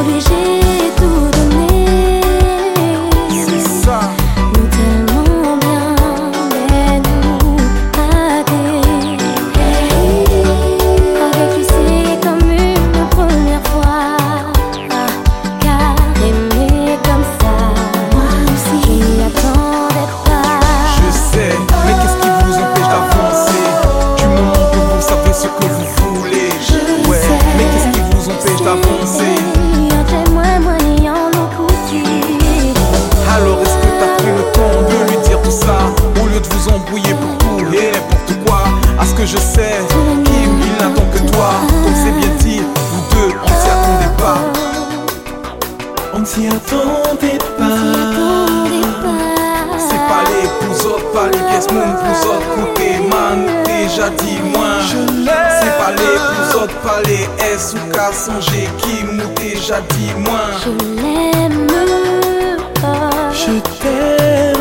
lui j'ai tout donné. C'est ça. Nous tellement bien, mais nous ratés. Avec lui c'est comme une première fois. Car aimer comme ça, moi aussi je n'y attendais pas. Je sais, mais qu'est-ce qui vous empêche d'avancer? Du moment que vous savez ce que vous voulez. Ouais, mais qu'est-ce qui vous empêche d'avancer? Alors est-ce que t'as pris le temps de lui dire tout ça, au lieu de vous embrouiller pour tout et n'importe quoi? À ce que je sais, Kim, il n'attend que toi. Comme c'est bien dit, vous deux, on s'y attendait pas. On ne s'y attendait pas. C'est pas les pour autres, pas les pièces moun pour autres. Côté man, déjà dit moins. C'est pas les pour autres, pas les S ou K songer qui m'ont déjà dit moins. Je l'aime, Je t'aime.